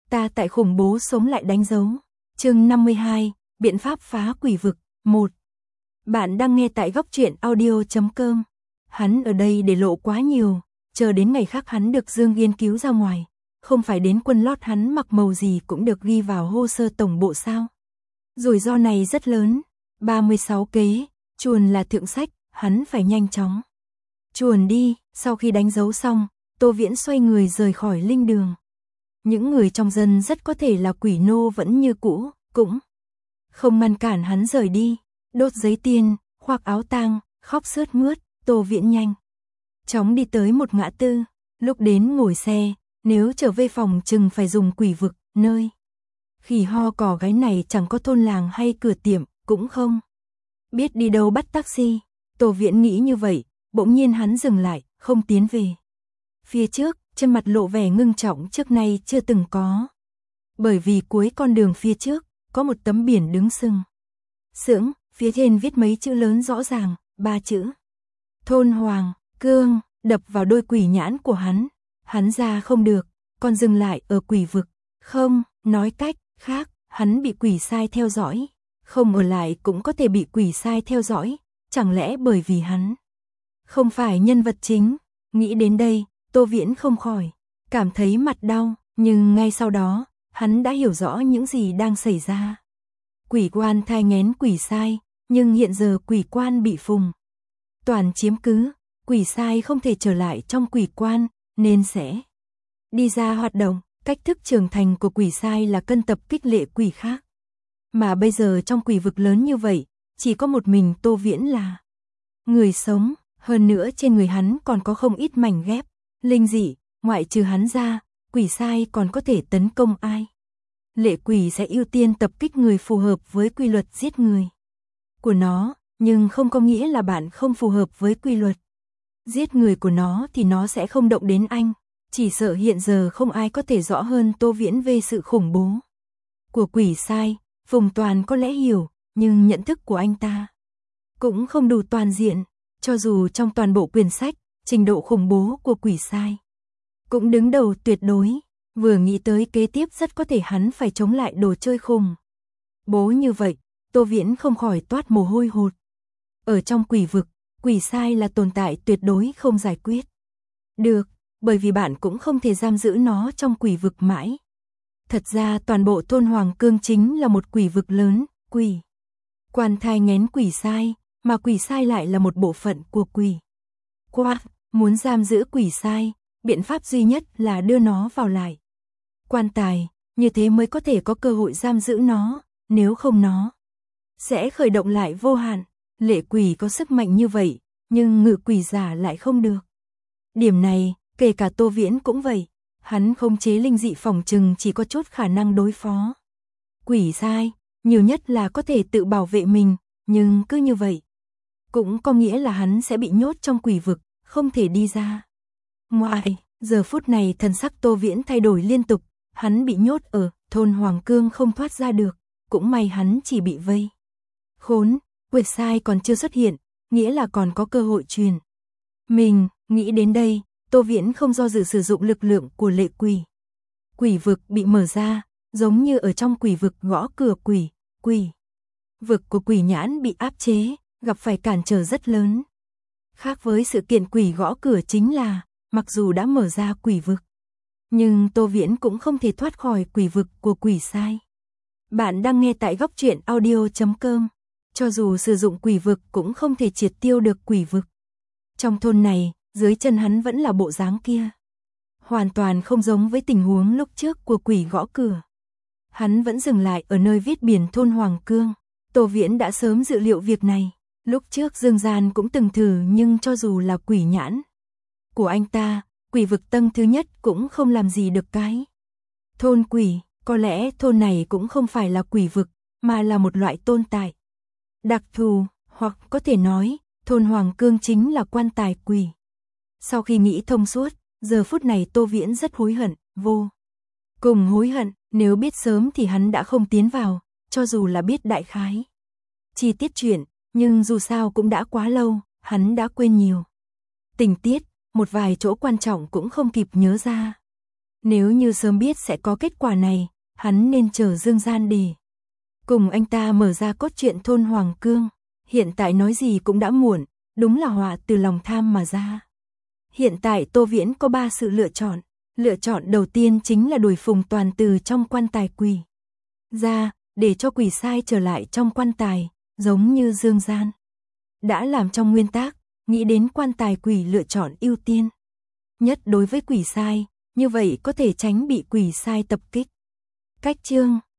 Ta tại khủng bố sống lại đánh dấu. Chương 52, biện pháp phá quỷ vực 1. Bạn đang nghe tại góc truyện audio.com. Hắn ở đây để lộ quá nhiều, chờ đến ngày khác hắn được Dương nghiên cứu ra ngoài, không phải đến quân lót hắn mặc màu gì cũng được ghi vào hồ sơ tổng bộ sao? Rủi ro này rất lớn. 36 kế, chuồn là thượng sách, hắn phải nhanh chóng chuồn đi. Sau khi đánh dấu xong, Tô Viễn xoay người rời khỏi linh đường. Những người trong dân rất có thể là quỷ nô vẫn như cũ, cũng không ngăn cản hắn rời đi. Đốt giấy tiên, khoác áo tang, khóc sướt mướt, Tô Viễn nhanh chóng đi tới một ngã tư. Lúc đến ngồi xe, nếu trở về phòng chừng phải dùng quỷ vực, nơi khỉ ho cỏ gáy này chẳng có thôn làng hay cửa tiệm, cũng không biết đi đâu bắt taxi. Tô Viễn nghĩ như vậy, bỗng nhiên hắn dừng lại, không tiến về phía trước, trên mặt lộ vẻ ngưng trọng trước nay chưa từng có. Bởi vì cuối con đường phía trước, có một tấm biển đứng sừng sững, phía trên viết mấy chữ lớn rõ ràng, 3 chữ. Thôn Hoàng Cương, đập vào đôi quỷ nhãn của hắn. Hắn ra không được, còn dừng lại ở quỷ vực. Không, nói cách khác, hắn bị quỷ sai theo dõi. Không ở lại cũng có thể bị quỷ sai theo dõi. Chẳng lẽ bởi vì hắn không phải nhân vật chính? Nghĩ đến đây, Tô Viễn không khỏi cảm thấy mặt đau, nhưng ngay sau đó, hắn đã hiểu rõ những gì đang xảy ra. Quỷ quan thai nghén quỷ sai, nhưng hiện giờ quỷ quan bị Phùng Toàn chiếm cứ, quỷ sai không thể trở lại trong quỷ quan, nên sẽ đi ra hoạt động. Cách thức trưởng thành của quỷ sai là cân tập kích lệ quỷ khác. Mà bây giờ trong quỷ vực lớn như vậy, chỉ có một mình Tô Viễn là người sống, hơn nữa trên người hắn còn có không ít mảnh ghép linh dị, ngoại trừ hắn ra, quỷ sai còn có thể tấn công ai. Lệ quỷ sẽ ưu tiên tập kích người phù hợp với quy luật giết người của nó, nhưng không có nghĩa là bạn không phù hợp với quy luật giết người của nó thì nó sẽ không động đến anh. Chỉ sợ hiện giờ không ai có thể rõ hơn Tô Viễn về sự khủng bố của quỷ sai. Phùng Toàn có lẽ hiểu, nhưng nhận thức của anh ta cũng không đủ toàn diện. Cho dù trong toàn bộ quyển sách, trình độ khủng bố của quỷ sai cũng đứng đầu tuyệt đối. Vừa nghĩ tới kế tiếp rất có thể hắn phải chống lại đồ chơi khủng bố như vậy, Tô Viễn không khỏi toát mồ hôi hột. Ở trong quỷ vực, quỷ sai là tồn tại tuyệt đối không giải quyết được, bởi vì bạn cũng không thể giam giữ nó trong quỷ vực mãi. Thật ra toàn bộ thôn Hoàng Cương chính là một quỷ vực lớn, quỷ quan thai nghén quỷ sai, mà quỷ sai lại là một bộ phận của quỷ quan. Muốn giam giữ quỷ sai, biện pháp duy nhất là đưa nó vào lại quan tài, như thế mới có thể có cơ hội giam giữ nó, nếu không nó sẽ khởi động lại vô hạn. Lệ quỷ có sức mạnh như vậy, nhưng ngự quỷ giả lại không được. Điểm này, kể cả Tô Viễn cũng vậy, hắn khống chế linh dị phòng trừng chỉ có chút khả năng đối phó quỷ sai, nhiều nhất là có thể tự bảo vệ mình, nhưng cứ như vậy cũng có nghĩa là hắn sẽ bị nhốt trong quỷ vực, không thể đi ra ngoài. Giờ phút này thần sắc Tô Viễn thay đổi liên tục, hắn bị nhốt ở thôn Hoàng Cương không thoát ra được, cũng may hắn chỉ bị vây khốn, quỷ sai còn chưa xuất hiện, nghĩa là còn có cơ hội truyền mình. Nghĩ đến đây, Tô Viễn không do dự sử dụng lực lượng của lệ quỷ. Quỷ vực bị mở ra, giống như ở trong quỷ vực gõ cửa quỷ. Quỷ vực của quỷ nhãn bị áp chế, gặp phải cản trở rất lớn. Khác với sự kiện quỷ gõ cửa chính là, mặc dù đã mở ra quỷ vực, nhưng Tô Viễn cũng không thể thoát khỏi quỷ vực của quỷ sai. Bạn đang nghe tại góc truyện audio.com. Cho dù sử dụng quỷ vực cũng không thể triệt tiêu được quỷ vực. Trong thôn này, dưới chân hắn vẫn là bộ dáng kia. Hoàn toàn không giống với tình huống lúc trước của quỷ gõ cửa. Hắn vẫn dừng lại ở nơi viết biển thôn Hoàng Cương. Tô Viễn đã sớm dự liệu việc này. Lúc trước Dương Gian cũng từng thử, nhưng cho dù là quỷ nhãn của anh ta, quỷ vực tầng thứ nhất cũng không làm gì được cái thôn quỷ. Có lẽ thôn này cũng không phải là quỷ vực, mà là một loại tồn tại đặc thù, hoặc có thể nói, thôn Hoàng Cương chính là quan tài quỷ. Sau khi nghĩ thông suốt, giờ phút này Tô Viễn rất hối hận, vô cùng hối hận. Nếu biết sớm thì hắn đã không tiến vào, cho dù là biết đại khái chi tiết chuyện, nhưng dù sao cũng đã quá lâu, hắn đã quên nhiều tình tiết, một vài chỗ quan trọng cũng không kịp nhớ ra. Nếu như sớm biết sẽ có kết quả này, hắn nên chờ Dương Gian để cùng anh ta mở ra cốt truyện thôn Hoàng Cương. Hiện tại nói gì cũng đã muộn, đúng là họa từ lòng tham mà ra. Hiện tại Tô Viễn có 3 sự lựa chọn. Lựa chọn đầu tiên chính là đuổi Phùng Toàn từ trong quan tài quỷ ra, để cho quỷ sai trở lại trong quan tài, giống như Dương Gian đã làm trong nguyên tác, nghĩ đến quan tài quỷ lựa chọn ưu tiên nhất đối với quỷ sai, như vậy có thể tránh bị quỷ sai tập kích. Cách chương